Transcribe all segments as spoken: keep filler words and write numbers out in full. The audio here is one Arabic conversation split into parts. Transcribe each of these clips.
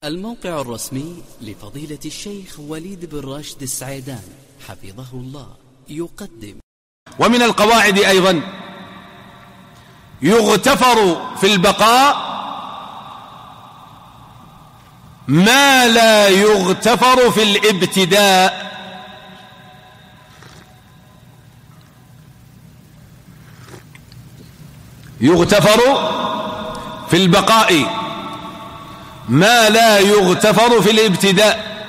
الموقع الرسمي لفضيلة الشيخ وليد بن راشد السعيدان حفظه الله يقدم. ومن القواعد أيضا يغتفر في البقاء ما لا يغتفر في الابتداء. يغتفر في البقاء ما لا يغتفر في الابتداء.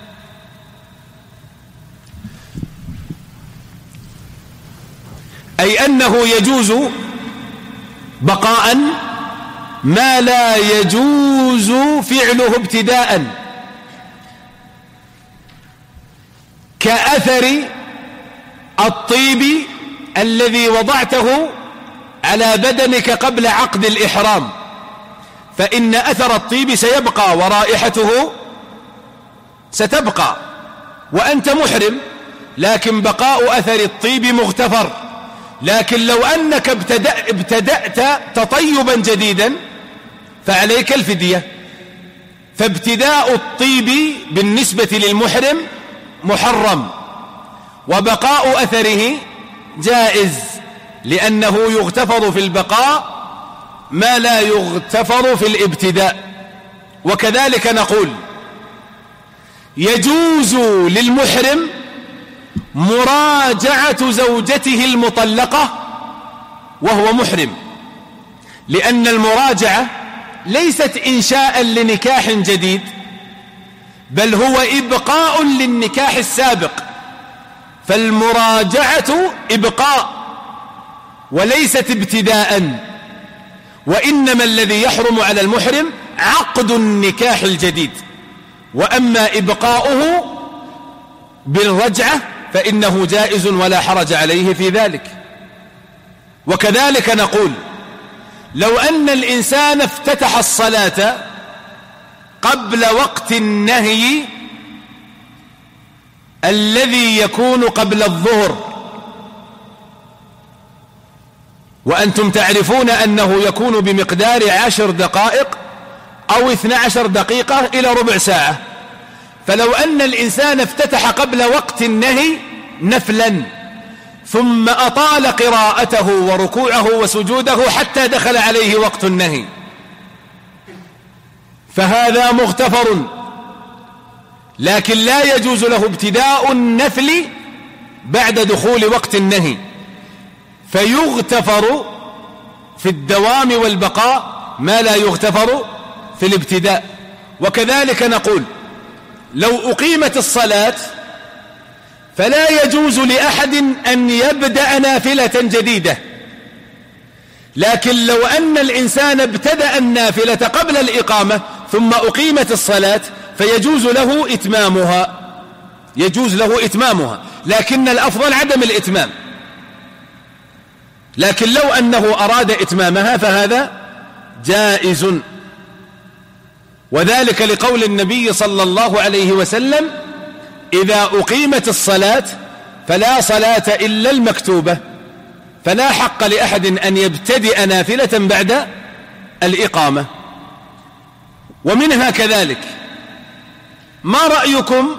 أي أنه يجوز بقاء ما لا يجوز فعله ابتداء، كأثر الطيب الذي وضعته على بدنك قبل عقد الإحرام، فإن أثر الطيب سيبقى ورائحته ستبقى وأنت محرم، لكن بقاء أثر الطيب مغتفر. لكن لو أنك ابتدأ ابتدأت تطيبا جديدا فعليك الفدية، فابتداء الطيب بالنسبة للمحرم محرم، وبقاء أثره جائز، لأنه يغتفر في البقاء ما لا يغتفر في الابتداء. وكذلك نقول يجوز للمحرم مراجعة زوجته المطلقة وهو محرم، لأن المراجعة ليست إنشاء لنكاح جديد، بل هو إبقاء للنكاح السابق، فالمراجعة إبقاء وليست ابتداء، وإنما الذي يحرم على المحرم عقد النكاح الجديد، وأما إبقاؤه بالرجعة فإنه جائز ولا حرج عليه في ذلك. وكذلك نقول لو أن الإنسان افتتح الصلاة قبل وقت النهي الذي يكون قبل الظهر، وأنتم تعرفون أنه يكون بمقدار عشر دقائق أو اثنى عشر دقيقة إلى ربع ساعة، فلو أن الإنسان افتتح قبل وقت النهي نفلا ثم أطال قراءته وركوعه وسجوده حتى دخل عليه وقت النهي فهذا مغتفر، لكن لا يجوز له ابتداء النفل بعد دخول وقت النهي، فيغتفر في الدوام والبقاء ما لا يغتفر في الابتداء. وكذلك نقول لو أقيمت الصلاة فلا يجوز لأحد أن يبدأ نافلة جديدة، لكن لو أن الإنسان ابتدأ النافلة قبل الإقامة ثم أقيمت الصلاة فيجوز له إتمامها، يجوز له إتمامها، لكن الأفضل عدم الإتمام، لكن لو أنه أراد إتمامها فهذا جائز، وذلك لقول النبي صلى الله عليه وسلم: إذا أقيمت الصلاة فلا صلاة إلا المكتوبة، فلا حق لأحد أن يبتدئ نافلة بعد الإقامة. ومنها كذلك ما رأيكم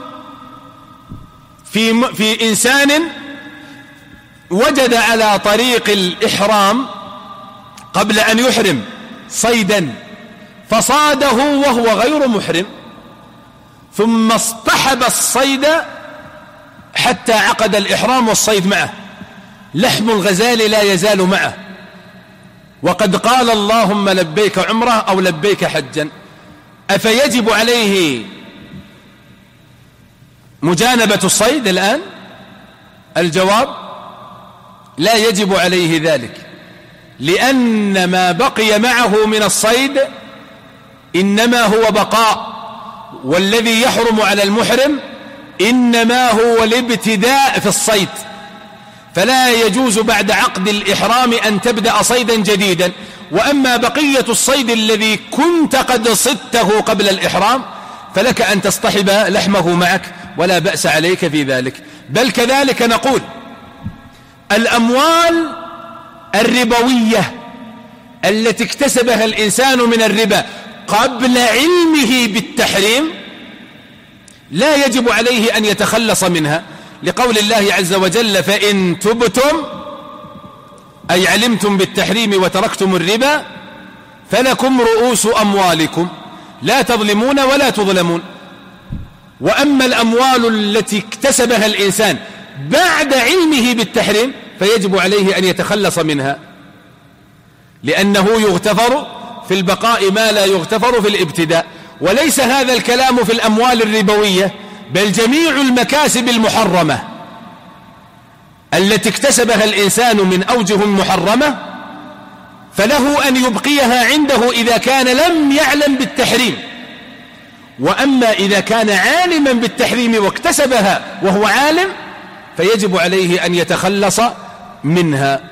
في, في إنسان وجد على طريق الإحرام قبل أن يحرم صيدا فصاده وهو غير محرم، ثم اصطحب الصيد حتى عقد الإحرام والصيد معه، لحم الغزال لا يزال معه، وقد قال اللهم لبيك عمره أو لبيك حجا، أفيجب عليه مجانبة الصيد الآن؟ الجواب: لا يجب عليه ذلك، لأن ما بقي معه من الصيد إنما هو بقاء، والذي يحرم على المحرم إنما هو الابتداء في الصيد، فلا يجوز بعد عقد الإحرام أن تبدأ صيدا جديدا. وأما بقية الصيد الذي كنت قد صدته قبل الإحرام فلك أن تصطحب لحمه معك ولا بأس عليك في ذلك. بل كذلك نقول الأموال الربوية التي اكتسبها الإنسان من الربا قبل علمه بالتحريم لا يجب عليه أن يتخلص منها، لقول الله عز وجل: فإن تبتم أي علمتم بالتحريم وتركتم الربا فلكم رؤوس أموالكم لا تظلمون ولا تظلمون. وأما الأموال التي اكتسبها الإنسان بعد علمه بالتحريم فيجب عليه أن يتخلص منها، لأنه يغتفر في البقاء ما لا يغتفر في الابتداء. وليس هذا الكلام في الأموال الربوية، بل جميع المكاسب المحرمة التي اكتسبها الإنسان من أوجه محرمة فله أن يبقيها عنده إذا كان لم يعلم بالتحريم. وأما إذا كان عالما بالتحريم واكتسبها وهو عالم فيجب عليه أن يتخلص منها.